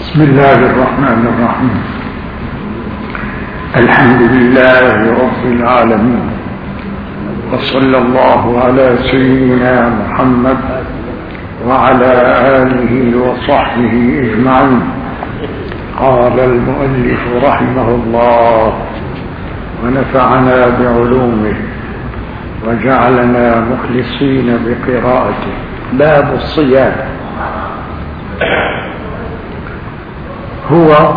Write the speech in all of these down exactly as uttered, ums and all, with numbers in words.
بسم الله الرحمن الرحيم. الحمد لله رب العالمين، وصلى الله على سيدنا محمد وعلى آله وصحبه أجمعين. قال المؤلف رحمه الله ونفعنا بعلومه وجعلنا مخلصين بقراءته. باب الصيام هو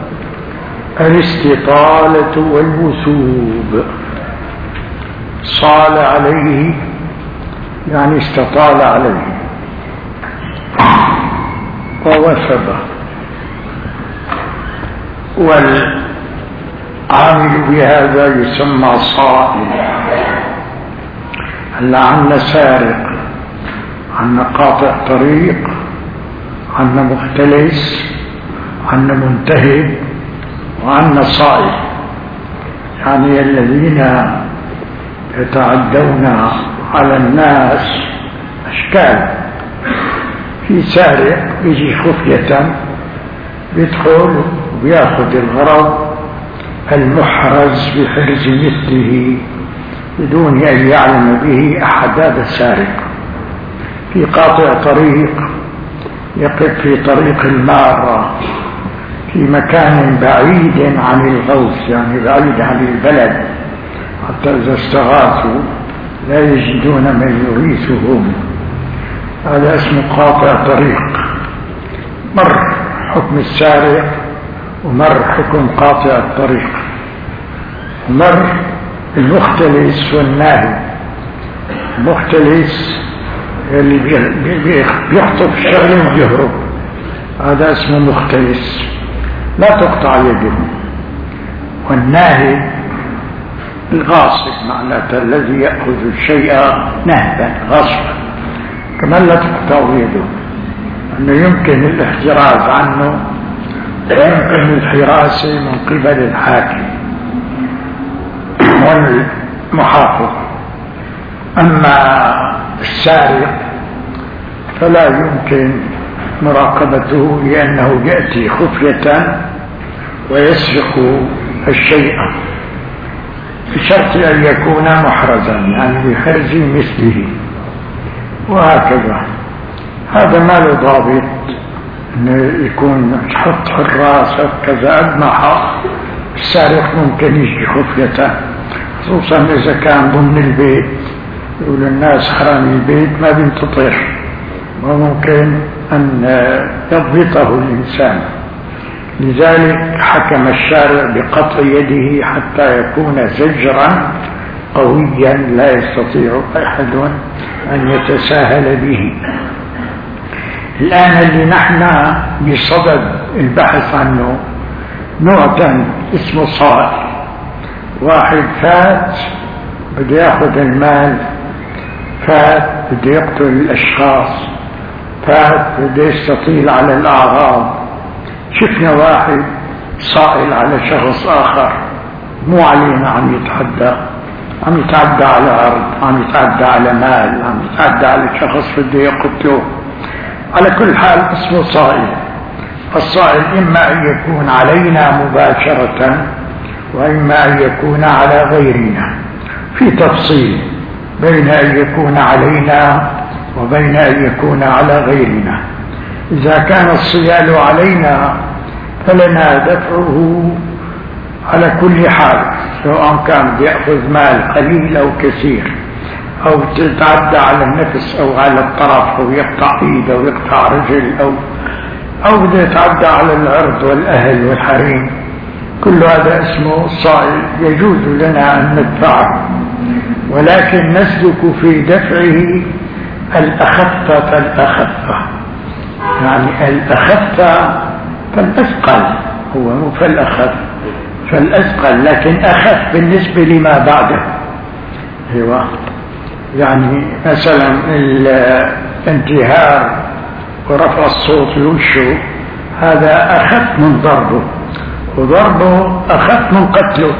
الاستطالة والوثوب. صال عليه يعني استطال عليه، ووثب، والعامل بهذا يسمى صائل. هلا عنا سارق، عنا قاطع طريق، عنا مختلس، عنا منتهب، وعنا صائل، يعني الذين يتعدون على الناس أشكال. في سارق يجي خفية بيدخل ويأخذ الغرض المحرز بحرز مثله بدون أن يعلم به أحد. هذا سارق. في قاطع طريق يقف في طريق المارة في مكان بعيد عن الغوث، يعني بعيد عن البلد، حتى إذا استغاثوا لا يجدون من يغيثهم. هذا اسمه قاطع طريق. مر حكم السارق ومر حكم قاطع الطريق، ومر المختلس والناهي. المختلس اللي بيخطف الشغل ويهرب، هذا اسمه مختلس، لا تقطع يده. والناهب الغاصب معناته الذي يأخذ الشيء نهبا غصبا، كمان لا تقطع يده، أنه يمكن الاحتراز عنه ويمكن الحراسة من قبل الحاكم والمحافظ. أما السارق فلا يمكن مراقبته، لأنه يأتي خفية ويسرق الشيء بشرط أن يكون محرزا، يعني بحرز مثله، وهكذا. هذا ما له ضابط أنه يكون تحط حراس كذا. أدمح السارق ممكن يجي خفية، خصوصا إذا كان ضمن البيت، يقول الناس حرامي البيت ما بينتطر، وممكن أن يضبطه الإنسان. لذلك حكم الشارع بقطع يده حتى يكون زجرا قويا لا يستطيع أحد أن يتساهل به. الآن اللي نحن بصدد البحث عنه نوع اسمه صائل. واحد فات بده ياخذ المال، فات بده يقتل الأشخاص، فات بده يستطيل على الأعراض. شفنا واحد صائل على شخص آخر، مو علينا، عم يتعدى، عم يتعدى على أرض، عم يتعدى على مال، عم يتعدى على شخص بده يقتله. على كل حال اسمه صائل. الصائل إما أن يكون علينا مباشرة، وإما أن يكون على غيرنا. في تفصيل بين أن يكون علينا وبين أن يكون على غيرنا. إذا كان الصيال علينا فلنا دفعه على كل حال، سواء كان يأخذ مال قليل أو كثير، أو تتعدى على النفس أو على الطرف، أو يقطع إيد أو يقطع رجل، أو أو بده يتعدى على العرض والأهل والحريم. كل هذا اسمه صائل، يجوز لنا أن ندفعه، ولكن نسلك في دفعه الأخف فالأخف، يعني الأخف فالأثقل، هو مو فالأخف فالأثقل، لكن أخف بالنسبة لما بعده. هو يعني مثلا الانتهار ورفع الصوت لوشه، هذا أخف من ضربه، وضربه أخف من قتله.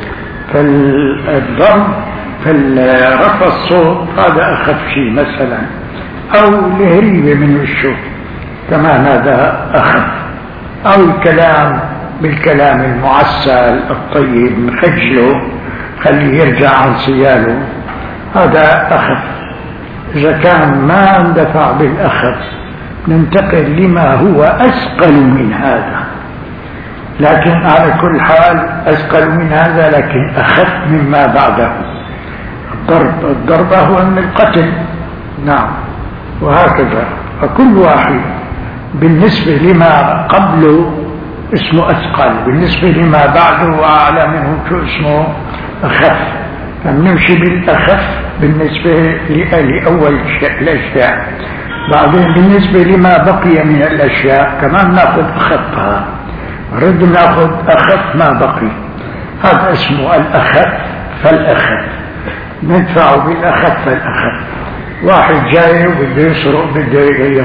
فالضرب فالرفع الصوت هذا أخف شيء مثلا، أو الهريبة من وشه كمان هذا أخف. أو الكلام بالكلام المعسل الطيب نخجله خليه يرجع عن صياله، هذا أخف. إذا كان ما اندفع بالأخف ننتقل لما هو أثقل من هذا، لكن على كل حال أثقل من هذا لكن أخف مما بعده. الضرب الضرب هو من القتل، نعم، وهكذا. فكل واحد بالنسبة لما قبله اسمه أثقل، بالنسبة لما بعده وأعلى منه شو اسمه أخف. فنمشي بالأخف بالنسبة لأول الأشياء، بعدين بالنسبة لما بقي من الأشياء كمان نأخذ أخفها، نرد نأخذ أخف ما بقي، هذا اسمه الأخف فالأخف، ندفع بالأخف فالأخف. واحد جاي وبده يسرق، بده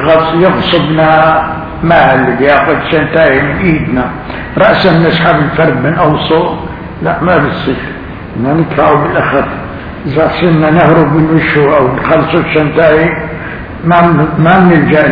يغصبنا مال، بياخذ شنتاي من ايدنا، رأسا نسحب الفرد من اوصه، لا ما بتصير، بدنا ندفعه بالاخف. اذا صرنا نهرب من وشه او نخلصه الشنتاي ما ما بنلجأ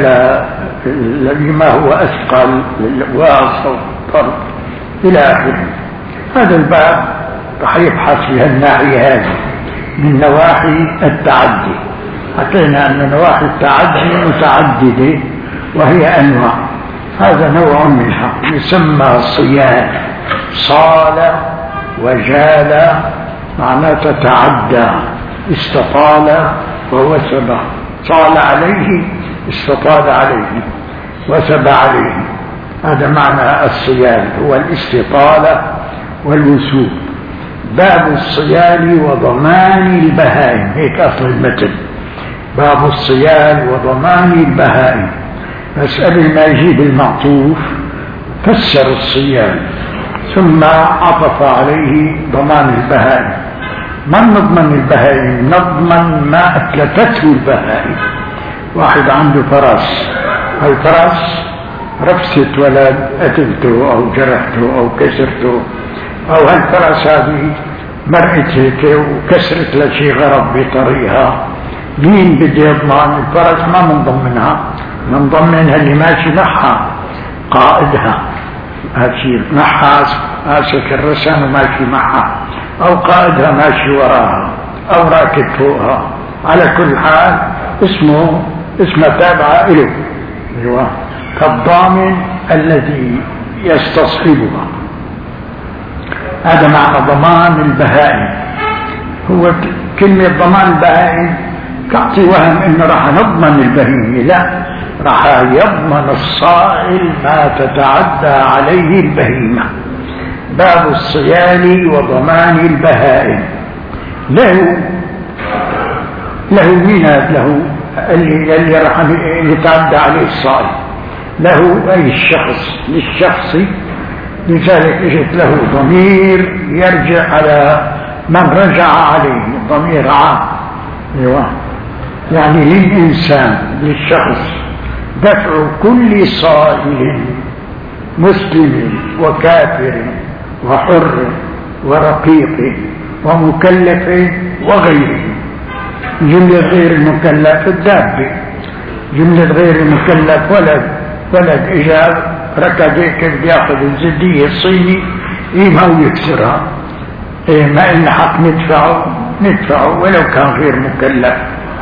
لما هو اثقل، للواص او الضرب الى اخره. هذا الباب رح يبحث في هالناحية هذه من نواحي التعدي. حكينا أن نواحي التعدي متعددة وهي أنواع، هذا نوع منها يسمى صيال. صال وجال معناه تتعدى، استطال ووسب، صال عليه استطال عليه وسب عليه، هذا معنى الصيال، هو الاستطالة والوسوب. باب الصيال وضمان البهائم، هيك أصل المتن، باب الصيال وضمان البهائم. بس قبل ما يجيب المعطوف فسر الصيال ثم عطف عليه ضمان البهائم. ما نضمن البهائم؟ نضمن ما أتلفته البهائم. واحد عنده فرس، الفرس رفست ولد قتلته أو جرحته أو كسرته، أو هالفرس هذه مرقت هيك وكسرت لشي غرض بطريقها، مين بده يضمن؟ الفرس ما منضمنها، منضمنها اللي ماشي معها، قائدها ماشي معها ماسك الرسن وماشي معها، او قائدها ماشي وراها، او راكب فوقها. على كل حال اسمه اسمه تابعه له، ايوه، كالضامن الذي يستصحبها. هذا معنى ضمان البهائم. هو كلمة ضمان البهائم تعطي وهم انه راح نضمن البهيمة، لا، راح يضمن الصائل ما تتعدى عليه البهيمة. باب الصيال وضمان البهائم. له له ميناد، له اللي, اللي راح يتعدى عليه الصائل، له اي الشخص، للشخص، لذلك اجت له ضمير يرجع على من رجع عليه، ضمير عام، ايوه، يعني للإنسان، للشخص، دفع كل صائل مسلم وكافر وحر ورقيق ومكلف وغيره. جملة غير المكلف الدابة، جملة غير المكلف ولد، ولد إجاب ركض هيك بياخذ الزدية الصيني إيمها ويكسرها، إيه ما إن حق ندفعه ندفعه ولو كان غير مكلف.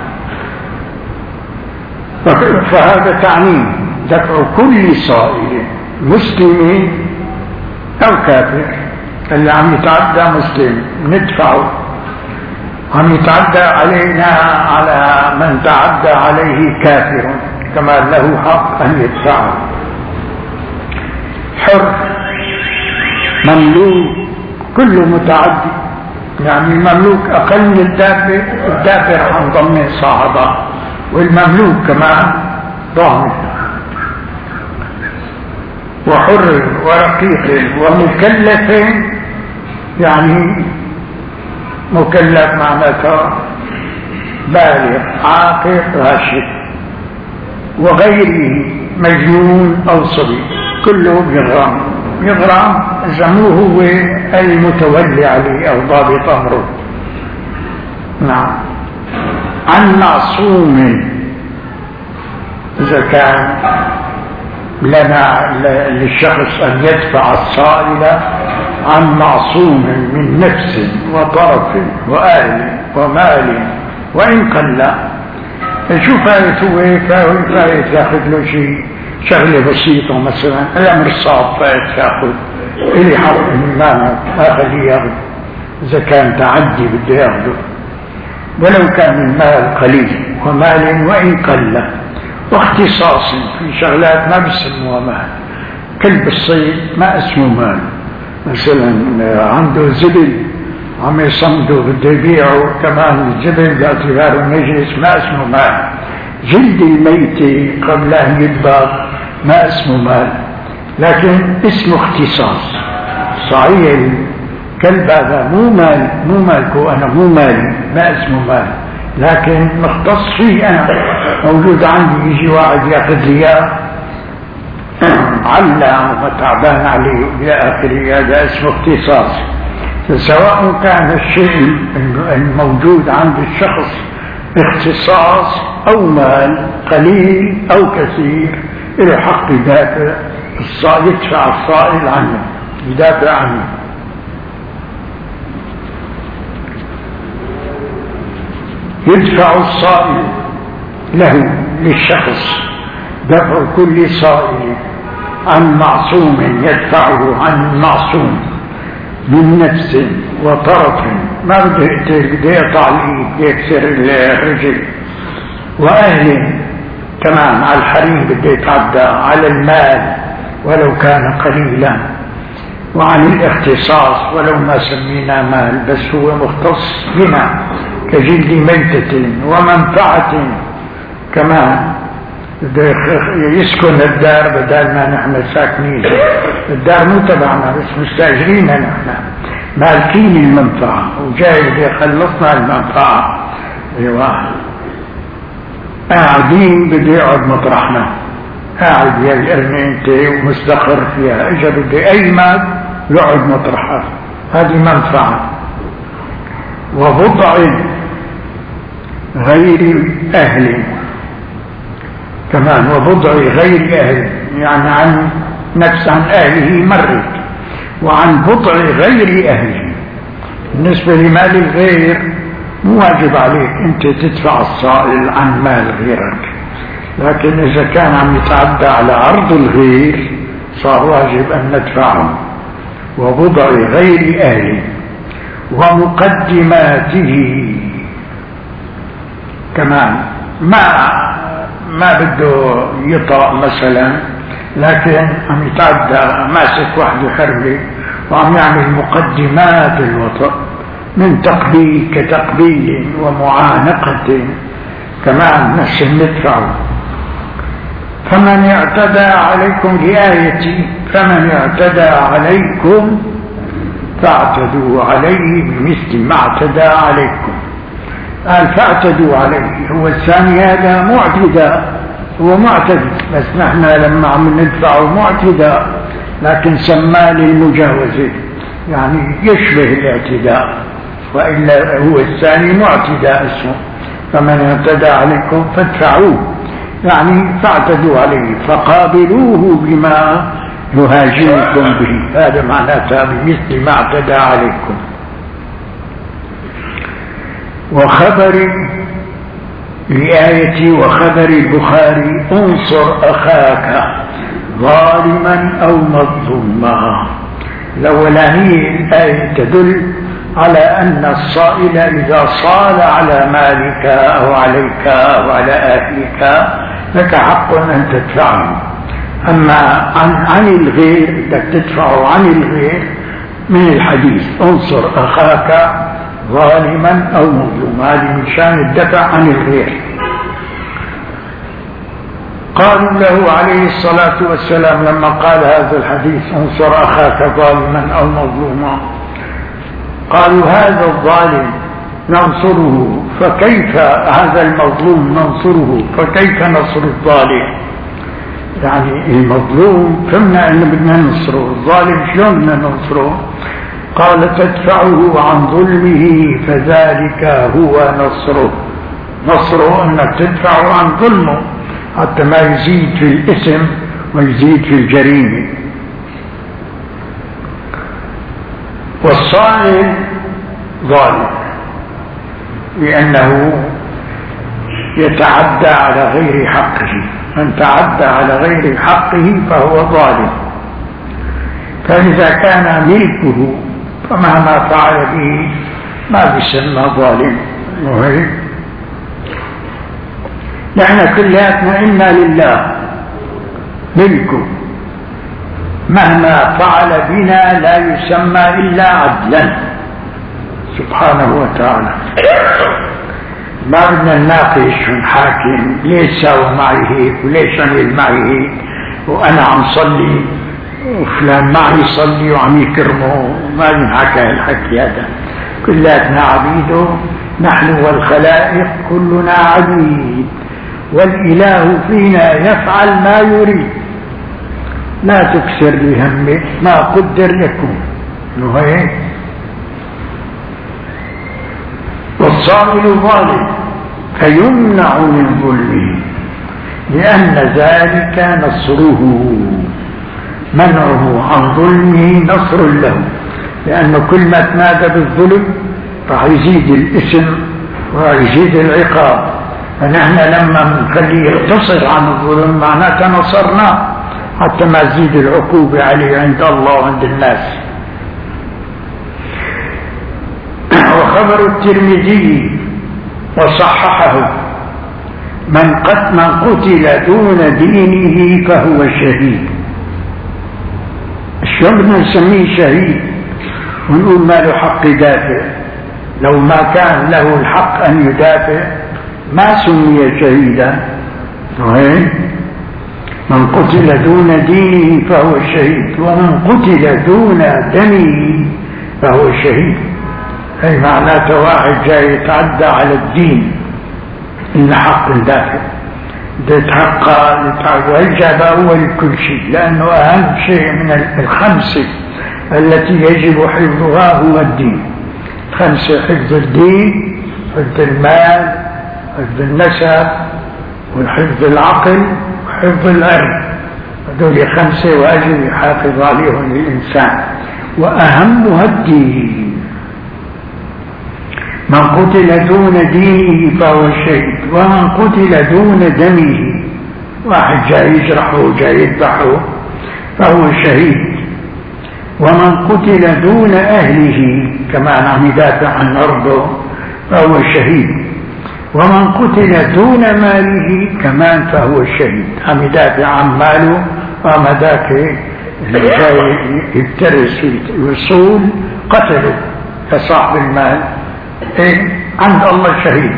فهذا تعميم، دفع كل صائل مسلم أو كافر. اللي عم يتعدى مسلم ندفعه، عم يتعدى علينا على من تعدى عليه كافر كما له حق أن يدفعه. حر، مملوك، كله متعدي، يعني المملوك أقل من الدابة، الدابة رح نضمن صاحبها، والمملوك كمان ضامن. وحر ورقيق ومكلف، يعني مكلف معناته بالغ عاقل راشد، وغيره مجنون أو صبي، كله بيغرم. يغرم زموه هو المتولي عليه أو ضابط أمره. نعم. عن معصوم، إذا كان لنا للشخص أن يدفع الصائل عن معصوم من نفس وطرف وآل ومال وإن قل. شو فايته هيك؟ فايت ياخذ له شيء شغلة بسيطة مثلا الأمر الصعب فايت ياخذ إلي حق ما آخذ ياخذ إذا كان تعدي بده ياخذه، ولو كان المال قليل ومال وإن قل، واختصاص في شغلات ما بسموها مال. كلب الصيد ما اسمه مال، مثلا عنده زبل عم يصمده بده يبيعه، كمان الزبل باعتباره نجس ما اسمه مال. جلد الميت قبل أن يدبغ ما اسمه مال، لكن اسمه اختصاص. صحيح الكلب هذا مو مال، مو مالكو أنا، مو مالي، ما اسمه مال، لكن مختص فيه أنا، موجود عندي. يجي واحد ياخذ لي اياه علّى وتعبان عليه إلى آخره، هذا اسمه اختصاص. سواء كان الشيء الموجود عند الشخص اختصاص أو مال قليل أو كثير، إلى حق يدافع الصائل، يدفع الصائل عنه، يدافع عنه. يدفع الصائل له للشخص دفع كل صائل عن معصوم، يدفعه عن معصوم من نفس وطرف، ما بده يقطع الايد يكسر الرجل، واهل كمان على الحريم بده يتعدى على المال ولو كان قليلا، وعن الاختصاص ولو ما سمينا مال بس هو مختص بنا كجلد ميتة ومنفعة. كمان يسكن الدار بدل ما نحن ساكنين، الدار مو تبعنا بس مستاجرينها، نحن مالكين المنفعة وجاي يخلصنا المنفعة. ايوه قاعدين بده يقعد مطرحنا، قاعد يا الارمي انت ومستقر فيها، اجا بده اي مال يقعد مطرحها، هذه منفعة. ووضع غير اهل كمان، وبضع غير أهل يعني عن نفس عن أهله مرت، وعن بضع غير أهله. بالنسبة لمال الغير مو واجب عليك أنت تدفع الصائل عن مال غيرك، لكن إذا كان عم يتعدى على عرض الغير صار واجب أن ندفعه. وبضع غير أهله ومقدماته كمان، ما ما بده يطأ مثلا، لكن عم يتعدى ماسك وحده حربة وعم يعمل مقدمات الوطأ من تقبيل كتقبيل ومعانقة، كمان نفس ندفعه. فمن اعتدى عليكم لآيتي، فمن اعتدى عليكم فاعتدوا عليه بمثل ما اعتدى عليكم. قال فاعتدوا عليه، هو الثاني هذا معتدى، هو معتدي، بس نحن لما عم ندفعه معتدى، لكن سماه للمجاوزة يعني يشبه الاعتداء، وإلا هو الثاني معتدى اسمه. فمن اعتدى عليكم فادفعوه يعني فاعتدوا عليه، فقابلوه بما يهاجمكم به، هذا معناتها بمثل ما اعتدى عليكم. وخبر لآية وخبر البخاري انصر أخاك ظالما أو مظلوما. الأولانية الآية تدل على أن الصائل إذا صال على مالك أو عليك أو على أهلك لك حق أن تدفعه، أما عن, عن الغير بدك تدفعه عن الغير من الحديث انصر أخاك ظالما أو مظلوما، هذه من شان الدفع عن الغير. قالوا له عليه الصلاة والسلام لما قال هذا الحديث انصر أخاك ظالما أو مظلوما، قالوا هذا الظالم ننصره، فكيف هذا المظلوم ننصره، فكيف نصر الظالم؟ يعني المظلوم فهمنا أنه بدنا ننصره، الظالم شلون بدنا ننصره؟ قال تدفعه عن ظلمه فذلك هو نصره. نصره أنك تدفعه عن ظلمه حتى ما يزيد في الإثم ويزيد في الجريمة. والصائل ظالم لأنه يتعدى على غير حقه، من تعدى على غير حقه فهو ظالم. فإذا كان ملكه فمهما فعل به ما بيسمى ظالم. نحن كلياتنا إنا لله ملكه، مهما فعل بنا لا يسمى إلا عدلا سبحانه وتعالى. ما بدنا نناقش ونحاكم ليش ساوى معي هيك وليش عمل معي هيك وأنا عم صلي وفلان معي يصلي وعم يكرمه، ما بنحكى الحكي هذا. كلاتنا عبيده، نحن والخلائق كلنا عبيد، والإله فينا يفعل ما يريد. لا تكسر بهمك ما قدر لكم. والصائل ظالم فيمنع من ظلمه، لأن ذلك نصره، منعه عن ظلمه نصر له، لأنه كل ما تنادى بالظلم راح يزيد الإثم وراح يزيد العقاب. فنحن لما نخليه يقتصر عن الظلم معناته نصرناه حتى ما تزيد العقوبة عليه عند الله وعند الناس. وخبر الترمذي وصححه من قد من قتل دون دينه فهو شهيد. شلون بدنا نسميه شهيد ونقول ما له حق يدافع؟ لو ما كان له الحق أن يدافع ما سمي شهيدا. من قتل دون دينه فهو شهيد، ومن قتل دون دمه فهو شهيد. أي معناته واحد جاي يتعدى على الدين إن حق ندافع، يتحقق يتعجب أول كل شيء، لأنه أهم شيء من الخمسة التي يجب حفظها هو الدين. خمسة: حفظ الدين، حفظ المال، حفظ النسب، وحفظ العقل، وحفظ العرض. هذول خمسة واجب يحافظ عليهم الإنسان، وأهمها الدين. من قتل دون دينه فهو شهيد، ومن قتل دون دمه، واحد جاي يجرحه جاي يذبحه فهو شهيد. ومن قتل دون أهله كمان عم يدافع عن أرضه فهو شهيد. ومن قتل دون ماله كمان فهو شهيد، عم يدافع عن ماله، وما ذاك اللي جاي يفترس ويصول قتله كصاحب المال. إيه؟ عند الله شهيد.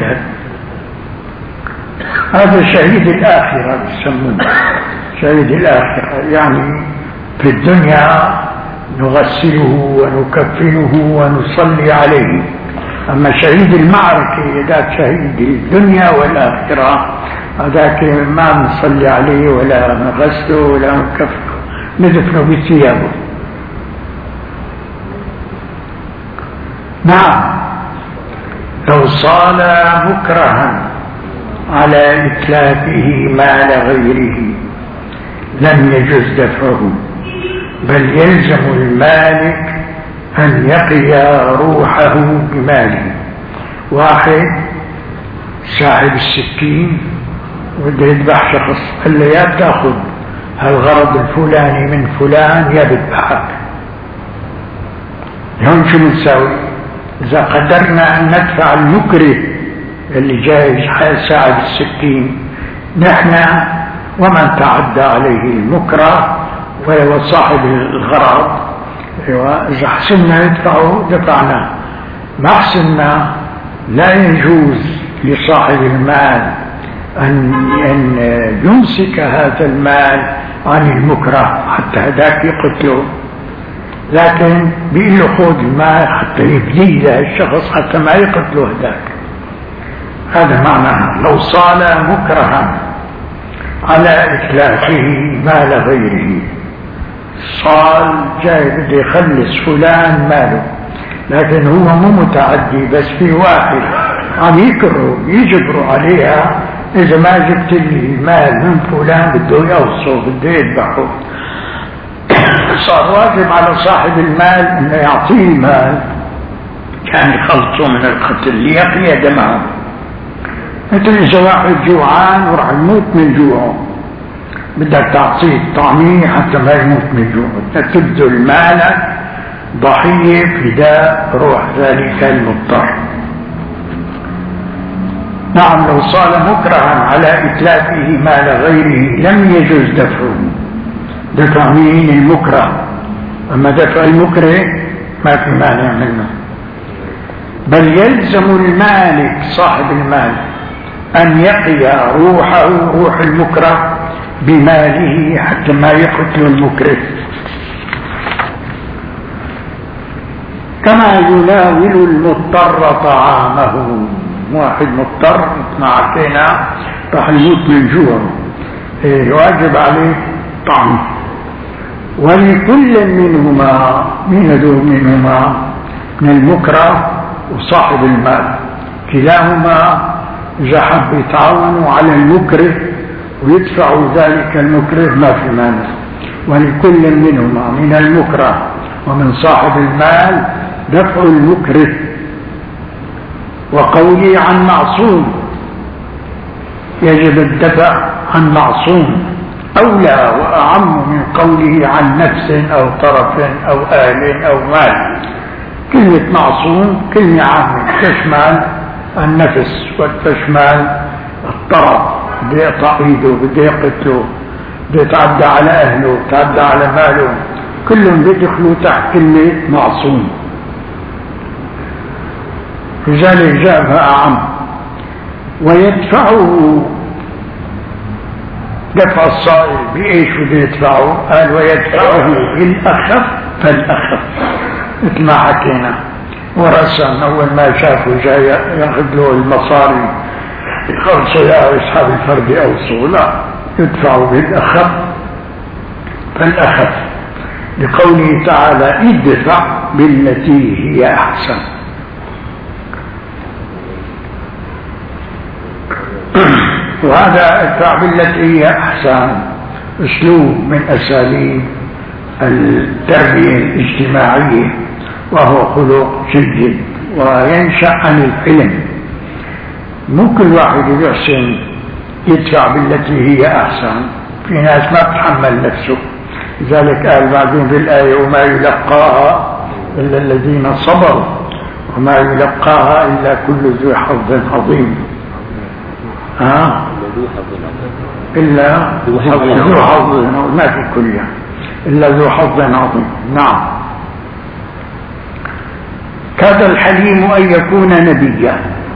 هذا شهيد الآخرة يسمونه شهيد الآخرة، يعني في الدنيا نغسله ونكفنه ونصلي عليه. أما شهيد المعركة ذاك شهيد الدنيا والآخرة، هذاك ما نصلي عليه ولا نغسله ولا نكفنه، ندفنه بثيابه. نعم، لو صال مكرها على إتلافه مال غيره لم يجوز دفعه، بل يلزم المالك أن يقي روحه بماله. واحد صاحب السكين وده يذبح شخص، قال له يا بتاخذ هالغرض الفلاني من فلان يا بذبحك. هون شو بنساوي؟ إذا قدرنا أن ندفع المكره اللي جاي صاحب السكين، نحن ومن تعدى عليه المكره وهو صاحب الغرض، إذا حسنا ندفعه دفعنا، ما حسنا لا يجوز لصاحب المال أن أن يمسك هذا المال عن المكره حتى هذاك يقتله، لكن بيقول له خذ المال حتى يبديه للشخص حتى ما يقتله هذاك. هذا معناها لو صال مكرها على إتلافه مال غيره. صال جاي بده يخلص فلان ماله، لكن هو مو متعدي، بس في واحد عم يكره يجبره عليها إذا ما جبت لي المال من فلان بده يوصل بده يذبحه، صار واجب على صاحب المال انه يعطيه المال كان يخلصه من القتل ليقي دمه. مثل اذا واحد جوعان وراح يموت من جوعه، بدك تعطيه الطعمية حتى ما يموت من جوعه، بدك تبذل مالك ضحية فداء روح ذلك المضطر. نعم، لو صار مكرها على إتلافه مال غيره لم يجوز دفعه، دفع مين؟ المكره. أما دفع المكره ما في مانع منه، بل يلزم المالك صاحب المال أن يقي روحه روح المكره بماله حتى ما يقتل المكره، كما يناول المضطر طعامه. واحد مضطر ما عكينا راح يموت من جوع، إيه واجب عليه طعم. ولكل منهما من هذول منهما من المكره وصاحب المال كلاهما إذا حب يتعاونوا على المكره ويدفعوا ذلك المكره ما في مانع. ولكل منهما من المكره ومن صاحب المال دفع المكره. وقولي عن معصوم يجب الدفع عن معصوم أولى وأعم من قوله عن نفس أو طرف أو آل أو مال. كلمة معصوم كلمة عامة تشمل النفس وتشمل الطرف، بده يقطع ايده، بده يقتله، بده يتعدى على أهله، يتعدى على ماله، كلهم بيدخلوا تحت كلمة معصوم، لذلك جابها أعم. ويدفعه دفع الصائل بإيش بده يدفعه؟ قال ويدفعه بالأخف فالأخف، مثل ما حكينا. ورسم أول ما شافه جاي ياخذ له المصاري يخلصوا يا أصحاب الفرد أوصوا، لا، يدفعه بالأخف فالأخف، لقوله تعالى ادفع بالتي هي أحسن. وهذا ادفع بالتي هي أحسن أسلوب من أساليب التربية الاجتماعية، وهو خلق جيد وينشأ عن الحلم. مو كل واحد يحسن يدفع بالتي هي أحسن، في ناس ما بتحمل نفسه، لذلك قال بعدين في الآية وما يلقاها إلا الذين صبروا وما يلقاها إلا كل ذو حظ عظيم. ها؟ إلا ذو حظ، ما في كلها إلا ذو حظ عظيم. نعم. كاد الحليم أن يكون نبيا.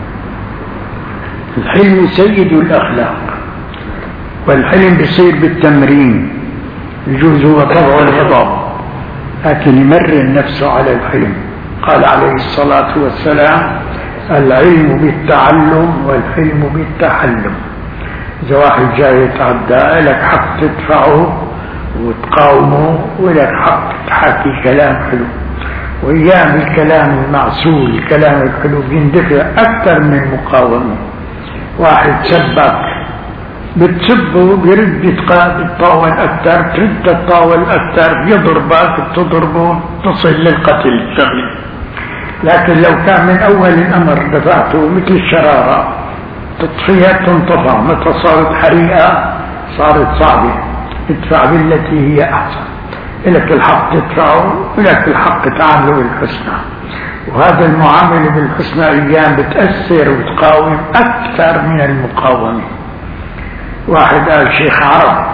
الحلم سيد الأخلاق، والحلم بيصير بالتمرين، يجوز هو طبع الغضب، لكن يمرن نفسه على الحلم. قال عليه الصلاة والسلام العلم بالتعلم والحلم بالتحلم. إذا واحد جاي يتعدى لك حق تدفعه وتقاومه، ولك حق تحكي كلام حلو. وأيام الكلام المعسول الكلام الحلو بيندفع أكثر من المقاومة. واحد سبك بتسبه بيرد يتطاول أكثر، ترد تتطاول أكثر، يضربك تضربه تصل للقتل الشغل. لكن لو كان من أول الأمر دفعته مثل الشرارة تطفيها تنطفى، متى صارت حريقة صارت صعبة. ادفع بالتي هي أحسن، لك الحق تدفعه ولك الحق تعامله بالحسنى. وهذا المعاملة بالحسنى أيام بتأثر وتقاوم أكثر من المقاومة. واحد قال شيخ عرب،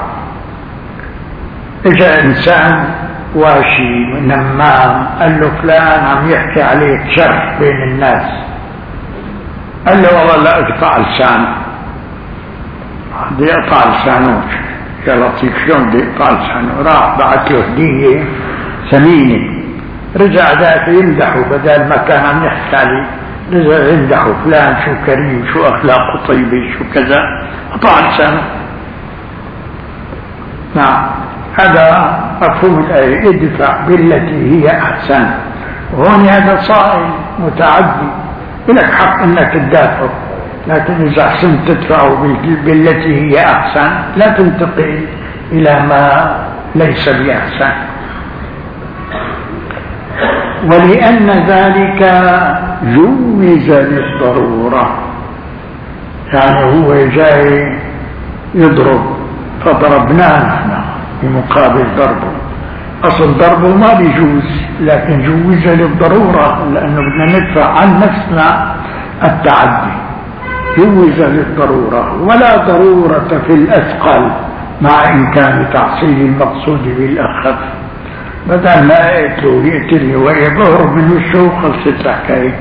اجا إنسان واشي نمام قال له فلان عم يحكي عليك شر بين الناس، قال له والله لا اقطع لسانه. بدي يقطع لسانه، يا لطيف شلون بدي يقطع لسانه؟ راح بعث له هدية ثمينة، رجع ذاك يمدحه بدل ما كان عم يحكي عليه، رجع يمدحه فلان شو كريم شو أخلاقه طيبة شو كذا، قطع لسانه. نعم، هذا مفهوم الآية ادفع بالتي هي أحسن. وهون هذا صائل متعدي، لك حق أنك تدافع، لكن إذا أحسنت تدفعه بالتي هي أحسن، لا تنتقل إلى ما ليس بأحسن. ولأن ذلك جوز للضرورة، يعني هو جاي يضرب فضربناه نحن في مقابل ضربه، أصل ضربه ما بيجوز، لكن جوز للضرورة لأنه بدنا ندفع عن نفسنا التعدي، جوز للضرورة. ولا ضرورة في الأثقل مع إمكان تحصيل المقصود بالأخف. بدل ما يقتلوا يقتلني ويظهر من وشه خلصت الحكاية.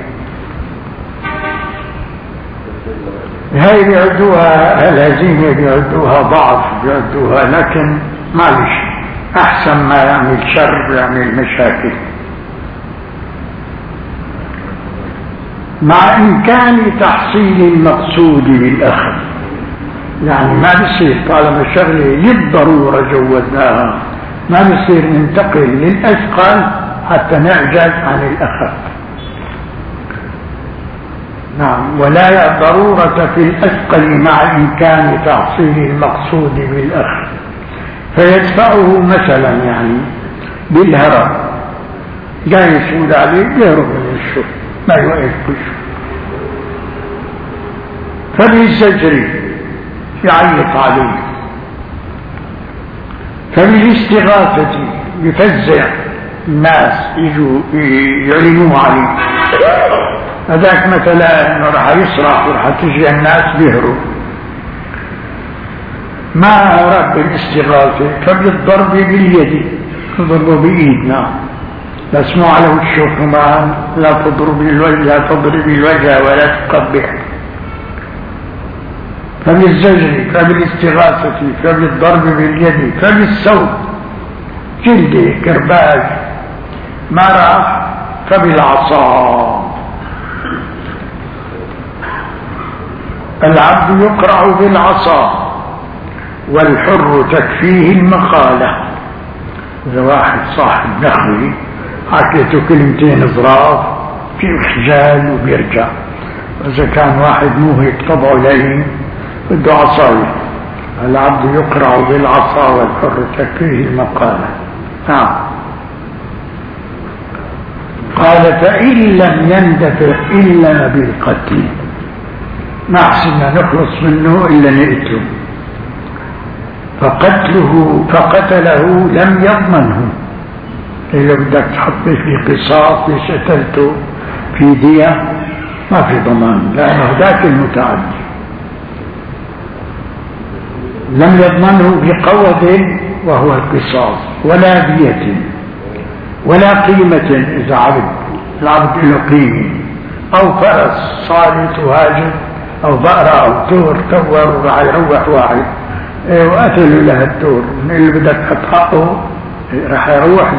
هاي بيعدوها الهزيمة، بيعدوها ضعف، بيعدوها، لكن معلش أحسن ما يعمل شر يعمل مشاكل. مع إمكان تحصيل المقصود بالأخذ، يعني ما بصير طالما الشغلة للضرورة جوزناها، ما بصير ننتقل للأثقل حتى نعجز عن الأخف. نعم. ولا ضرورة في الأثقل مع إمكان تحصيل المقصود بالأخذ، فيدفعه مثلا يعني بالهرب، جاي يسود عليه يهرب من الشر ما يوقف وشه، فبالزجر يعيط عليه، فبالاستغاثة يفزع الناس يجوا يعلنوا عليه. هذاك مثلا انه راح يصرخ وراح تجي الناس بيهرب، ما هرب بالاستغاثة، فبالضرب باليد، نضربه بإيدنا، بس مو على وشه كمان، لا تضرب الوجه، لا تضرب الوجه ولا تقبح. فبالزجر، فبالاستغاثة، فبالضرب باليد، فبالصوت، جلده كرباج ما راح، فبالعصا. العبد يقرع بالعصا، والحر تكفيه المقالة. إذا واحد صاحب نخوي حكيته كلمتين ظراف في خجال وبيرجع، إذا كان واحد مو هيك طبعه لين بده عصاية. العبد يقرع بالعصا والحر تكفيه المقالة. نعم. قال فإن لم يندفع إلا بالقتل، ما حسنا نخلص منه إلا نقتله، فقتله فقتله لم يضمنه. إذا بدك تحطي في قصاص قتلته في دية ما في ضمان، لأنه ذاك المتعدي. لم يضمنه بقوة وهو القصاص، ولا دية، ولا قيمة إذا عبد العبد له قيمة، أو فرس صار تهاجم، أو بقرة أو تور تور وراح يروح واحد إيه وقتلوا له التور، من اللي بدك تحققه راح يروح.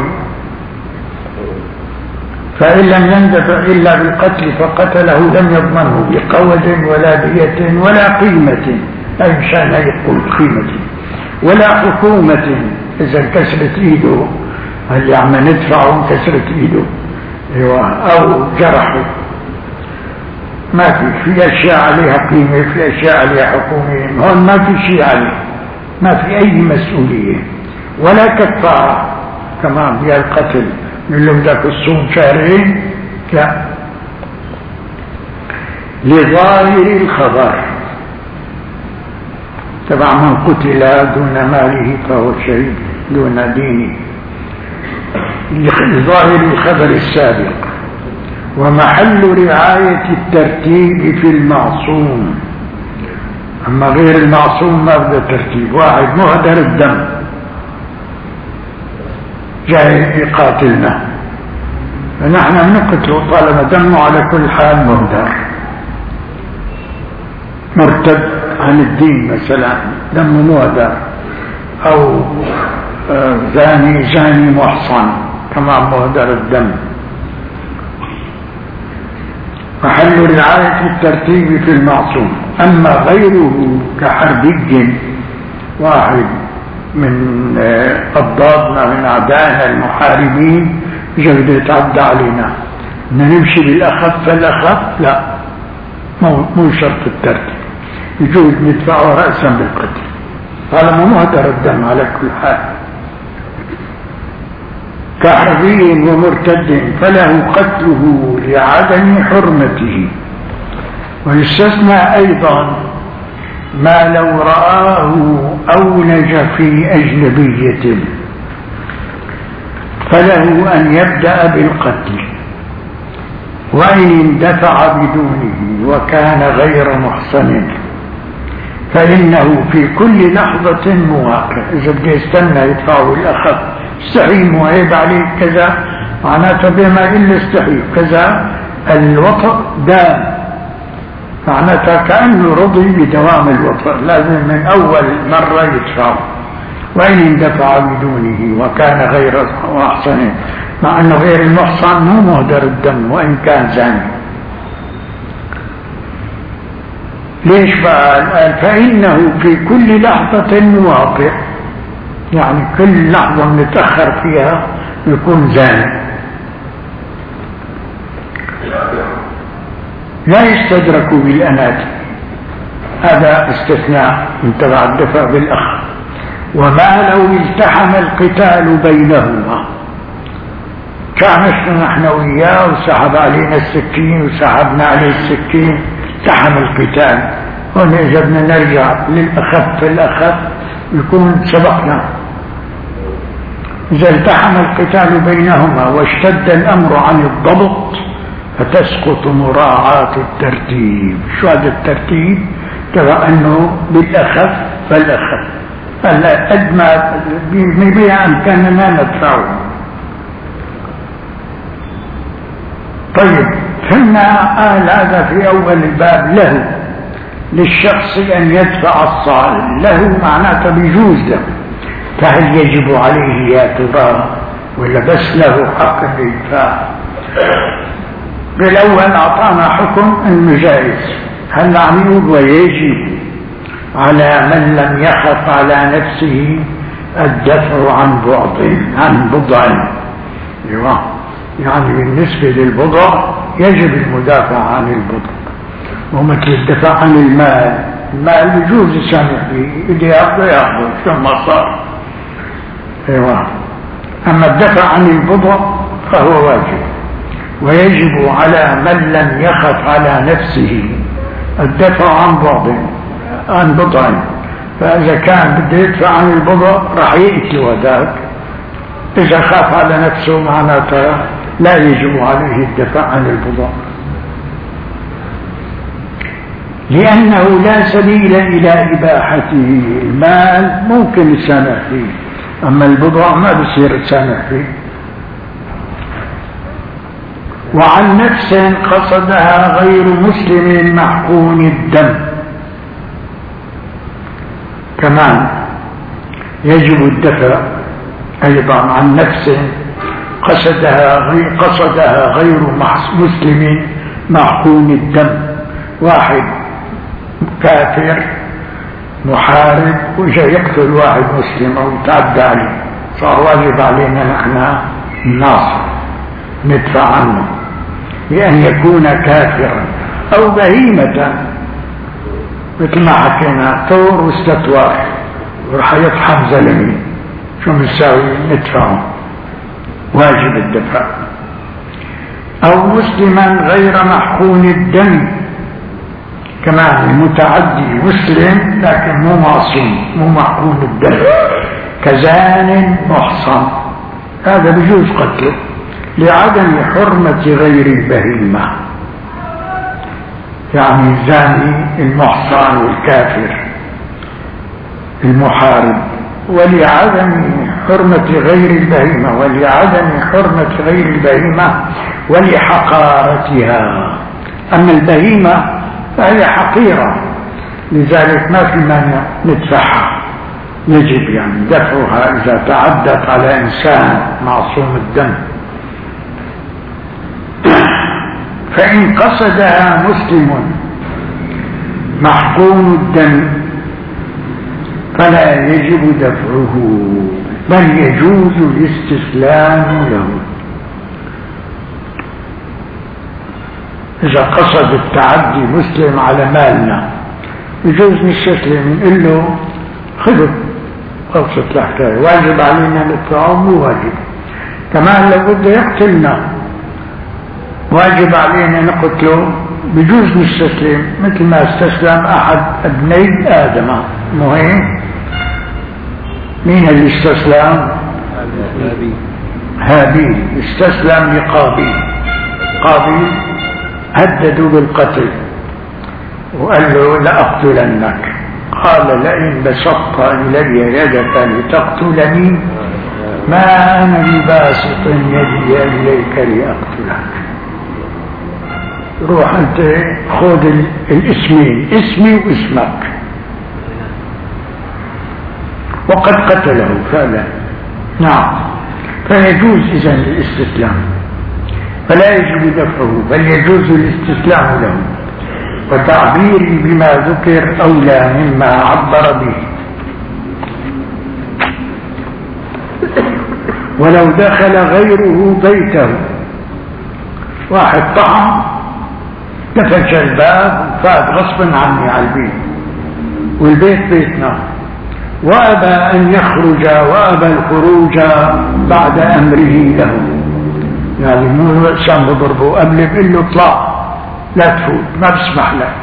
فإن لم يندفع إلا بالقتل فقتله لم يضمنه بقوة ولا دية ولا قيمة، أي مشان يقول قيمة، ولا حكومة إذا انكسرت إيده، اللي عم ندفعه انكسرت إيده أو جرحه، ما في في أشياء عليها قيمة، في أشياء عليها حكومة، هون ما في شيء عليه، ما في أي مسؤولية ولا كفارة كمان بها القتل، من لهم ذاك الصوم شهرين، لا. لظاهر الخبر تبع من قتل دون ماله فهو شهيد دون دينه، لظاهر الخبر السابق. ومحل رعاية الترتيب في المعصوم، أما غير المعصوم ما بده ترتيب. واحد مهدر الدم جاي يقاتلنا، فنحن نقتله طالما دمه على كل حال مهدر، مرتد عن الدين مثلا دمه مهدر، أو زاني زاني محصن كمان مهدر الدم. محل رعاية الترتيب في المعصوم. أما غيره كحربي، واحد من أضدادنا من أعدائنا المحاربين جلد يتعدى علينا، بدنا نمشي بالأخف فالأخف لا، مو, مو شرط الترتيب، يجوز ندفعه رأسا بالقتل، هذا مهدر الدم على كل حال. كحربي ومرتد فله قتله لعدم حرمته. ويستثنى أيضا ما لو رآه أولج في أجنبية فله أن يبدأ بالقتل، وإن اندفع بدونه وكان غير محصن فإنه في كل لحظة مواقع. إذا بده يستنى يدفعه الأخف، استحيل وعيب عليك كذا، معناته بما إلا استحيل كذا، الوطأ دام، معناتها كأنه رضي بدوام الوطأ، لازم من أول مرة يدفعه. وإن اندفع بدونه وكان غير محصن، مع أنه غير المحصن مو مهدر الدم وإن كان زاني. ليش بقى؟ فإنه في كل لحظة مواقع، يعني كل لحظة نتأخر فيها يكون زاني. لا يستدرك بالأنات، هذا استثناء من تبع الدفع بالأخ. وما لو التحم القتال بينهما، كان نحن وياه وسحب علينا السكين وسحبنا عليه السكين، التحم القتال، هون إذا بدنا نرجع للأخف الأخف يكون سبقنا. إذا التحم القتال بينهما واشتد الأمر عن الضبط فتسقط مراعاة الترتيب. شو هذا الترتيب؟ ترى أنه بالأخف فالأخف، هلا قد ما بإمكاننا ندفعه. طيب فهمنا قال هذا في أول الباب له للشخص أن يدفع الصائل، له معناته بيجوز له، فهل يجب عليه يا ترى ولا بس له حق الإدفاع؟ بالأول أعطانا حكم أنه جائز، هل عم يقول ويجب على من لم يخف على نفسه الدفع عن بعض عن بضع. يعني بالنسبة للبضع يجب المدافع عن البضع، ومثل الدفع عن المال، المال يجوز يسامح فيه، اللي يأخذه يأخذه شو ما صار. ايوه، أما الدفع عن البضع فهو واجب، ويجب على من لم يخف على نفسه الدفع عن بعض عن بضع. فإذا كان بده يدفع عن البضع راح يأتي وذاك، إذا خاف على نفسه معناته لا يجب عليه الدفع عن البضع، لأنه لا سبيل إلى إباحته. المال ممكن يسامح فيه، أما البضع ما بصير يسامح فيه. وعن نفس قصدها غير مسلم محقون الدم كمان يجب الدفع أيضا عن نفس قصدها غير, قصدها غير مسلم محقون الدم. واحد كافر محارب وجاء يقتل واحد مسلم أو تعدى عليه، صار واجب علينا نحن الناصر ندفع عنه، لأن يكون كافرا أو بهيمة مثل ما حكينا ثور واستتوار ورح يطحن زلمي، شو بنساوي؟ ندفعه، واجب الدفع. أو مسلما غير محقون الدم كمان، المتعدي مسلم لكن مو معصوم مو محقون الدم، كزان محصن، هذا بجوز قتله لعدم حرمة غير البهيمة، يعني الزاني المحصن والكافر المحارب، ولعدم حرمة غير البهيمة ولعدم حرمة غير البهيمة ولحقارتها. أما البهيمة فهي حقيرة، لذلك ما في مانع ندفعها، يجب يعني دفعها إذا تعدت على إنسان معصوم الدم. فإن قصدها مسلم محقون الدم فلا يجب دفعه، بل يجوز الاستسلام له. إذا قصد التعدي مسلم على مالنا يجوز نستسلم، نقول له خذوا، خلصت الحكاية. واجب علينا ندفعه؟ مو واجب. كمان لو بده يقتلنا واجب علينا نقتله، بجوز نستسلم مثل ما استسلم أحد ابني آدم. مهم مين اللي استسلم؟ هابيل استسلم لقابيل. قابيل هددوا بالقتل وقال له لأقتلنك، قال لئن بسطت إلي يدك لتقتلني ما أنا بباسط يدي إليك لأقتلك. روح أنت خذ الاسمين، اسمي واسمك. وقد قتله فعلا. نعم. فيجوز إذن الاستسلام، فلا يجب دفعه بل يجوز الاستسلام له، وتعبيري بما ذكر أولى مما عبر به. ولو دخل غيره بيته، واحد طعم دفش الباب وفات غصبا عني على البيت، والبيت بيتنا، وأبى أن يخرج وأبى الخروج بعد أمره له. يعني مو الإنسان بضربه قبل بقول له اطلع لا تفوت، ما بسمح لك.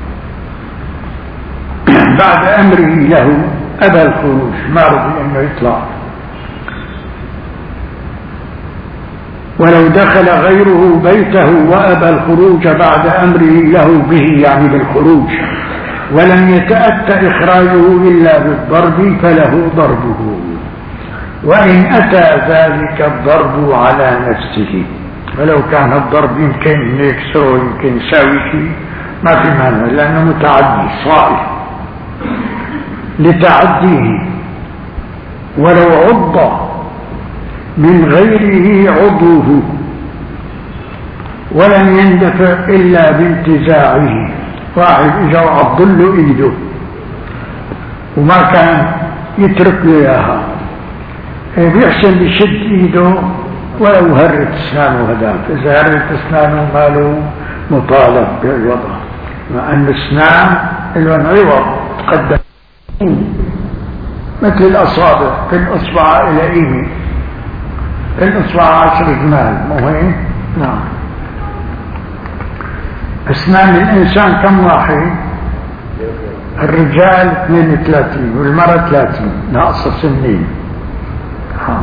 بعد أمره له أبى الخروج، ما رضي أنه يطلع. ولو دخل غيره بيته وأبى الخروج بعد أمره له به، يعني بالخروج، ولم يتأتى إخراجه إلا بالضرب فله ضربه، وإن أتى ذلك الضرب على نفسه. ولو كان الضرب يمكن يكسره يمكن يساوي شيء ما في مانع، لأنه متعدي صائف لتعديه. ولو عض من غيره عضوه ولم يندفع إلا بانتزاعه، واحد اجا وعض له ايده وما كان يترك له اياها، بيحسن يشد ايده ولو هرت اسنانه. هذاك اذا هرت اسنانه ماله مطالب بالوضع، مع ان الاسنان لهم عوض تقدم مثل الاصابع، كل اصبع الى قيمه، كل اصبع عشر جمال. مهم. نعم. اسنان الانسان كم واحد؟ الرجال اثنين وثلاثين والمرأة ثلاثين، ناقصة سنين. ها.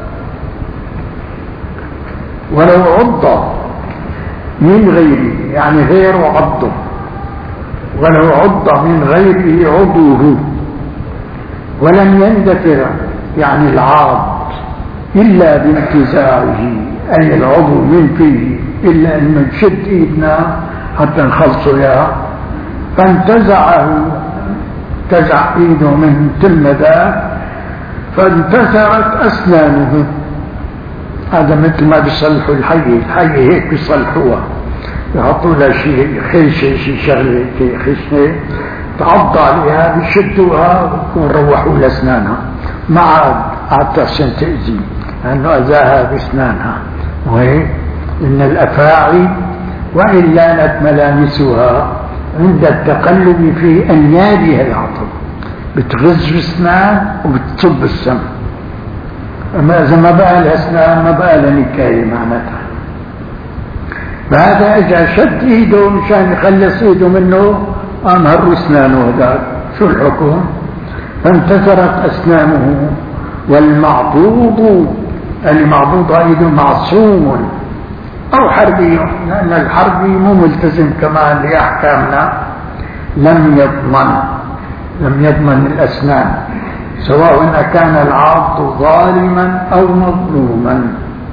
ولو عض من غيره، يعني غير عضه، ولو عض من غيره عضوه ولم يندفع، يعني العاض، إلا بانتزاعه، أي العضو من فيه، إلا أن نشد إيدنا حتى نخلصوا إياه، فانتزعه، انتزع إيده من تم ذا فانتثرت أسنانه. هذا مثل ما بيصلحوا الحي، الحي هيك بيصلحوها، يحطوا لها شيء خيشة، شيء شغلة خشنة تعض عليها بيشدوها ونروحوا لأسنانها، ما عاد عاد تحسن تأذي لأنه أذاها بأسنانها. وهي إن الأفاعي وإن لانت ملامسها عند التقلب في أنيابها العطب، بتغز بأسنان وبتصب السم. أما إذا ما بقى الأسنان ما بقى لنكاية معناتها. فهذا إذا شد إيده مشان يخلص إيده منه قام هر أسنانه هذاك، شو الحكم؟ فانتثرت أسنانه. والمعضوض المعضوض أيضا معصوم أو حربي، لأن الحربي مو ملتزم كمان لأحكامنا، لم يضمن لم يضمن الأسنان، سواء كان العاض ظالما أو مظلوما،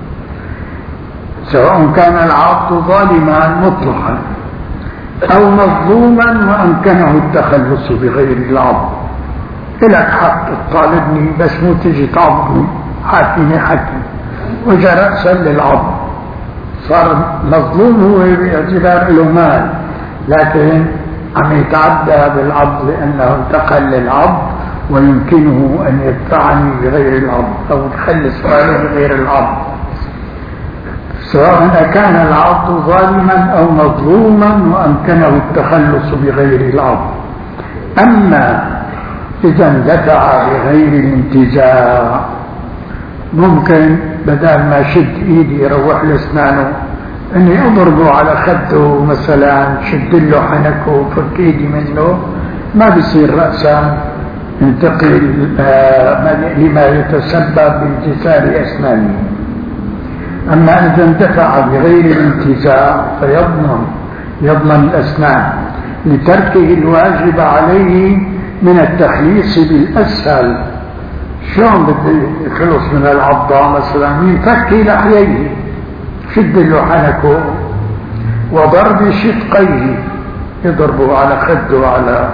سواء كان العاض ظالما مطلقا أو مظلوما وأمكنه التخلص بغير العض. لك حق تطالبني بس مو تجي تعضني، حاكيني حكي وجا رأسا للعض، صار مظلوم هو باعتبار له مال، لكن عم يتعدى بالعض لأنه انتقل للعض ويمكنه أن يدفعني بغير العض أو يخلص ماله بغير العض. سواء كان العبد ظالما أو مظلوما وأمكنه التخلص بغير العبد. أما إذا اندفع بغير الانتزاع، ممكن بدل ما شد إيدي يروح لأسنانه أني أضربه على خده مثلا، شد له حنكه وفك إيدي منه، ما بيصير رأسا ينتقل لما يتسبب بانتزاع أسنانه. أما إذا اندفع بغير الانتزاع فيضمن يضمن الأسنان لتركه الواجب عليه من التخليص بالأسهل. شلون بده يخلص من العضة مثلا؟ ينفك لحييه، شد له حنكه وضرب شدقيه، يضربه على خده على.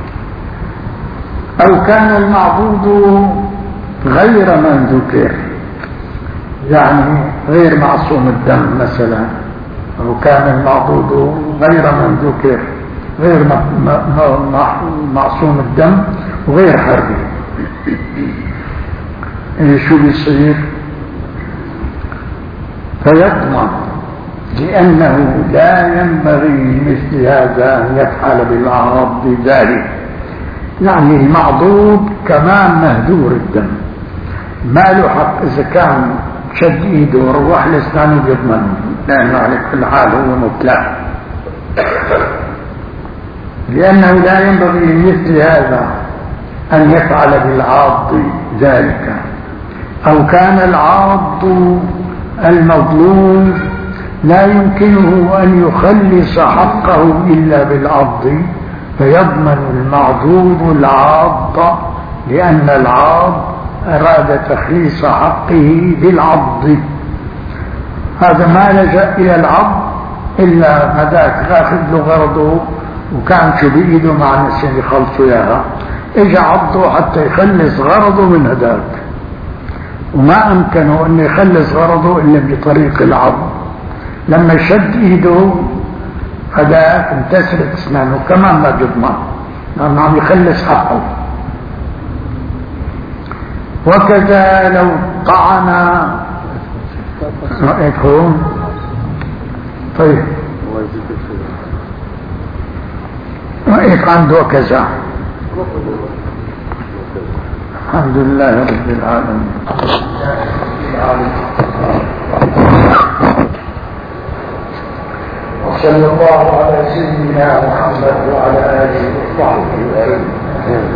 أو كان المعضوض غير من ذكر، يعني غير معصوم الدم مثلا، أو كان المعضوض غير من ذكر، غير معصوم الدم وغير حربي. شو بيصير؟ فيضمن، لأنه لا ينبغي مثل هذا أن يفعل بالعرض ذلك. يعني المعضوض كمان مهدور الدم، ما له حق إذا كان شد إيده وروح لسانه يضمن، لأنه على كل حال هو مطلق. لأنه لا ينبغي مثل هذا أن يفعل بالعاض ذلك. أو كان العاض المظلوم لا يمكنه أن يخلص حقه إلا بالعض، فيضمن المعضوض العاض، لأن العاض أراد تخليص حقه بالعض. هذا ما لجأ إلى العض إلا هذاك أخذ له غرضه وكان شو بإيده مع ناس يخلصوا إياها، إجا عضه حتى يخلص غرضه من هذاك، وما أمكنه أن يخلص غرضه إلا بطريق العض. لما شد إيده هذاك انتسرت أسنانه كمان ما يضمن، لأنه عم يخلص حقه. وكذا لو طعن رأيكم. طيب رأيك عنده كذا. الحمد لله رب العالمين. وصلى الله على سيدنا محمد وعلى آله وصحبه أجمعين.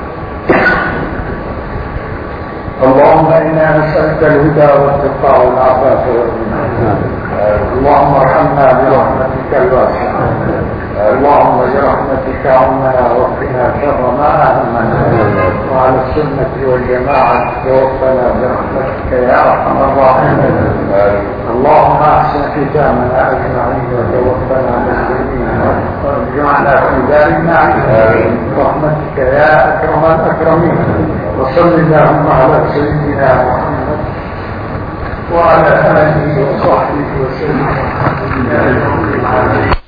اللهم إنا نسألك الهدى والتقى والعفاف والغنى. اللهم ارحمنا برحمتك الواسعة. اللهم برحمتك عنا وقنا شر ما أهمنا، وعلى السنة والجماعة توفنا برحمتك يا أرحم الراحمين. اللهم أحسن ختامنا أجمعين وتوفنا مسلمين وارجعنا في دار النعيم برحمتك يا أكرم الأكرمين. وصل اللهم على سيدنا محمد وعلى آله وصحبه وسلم.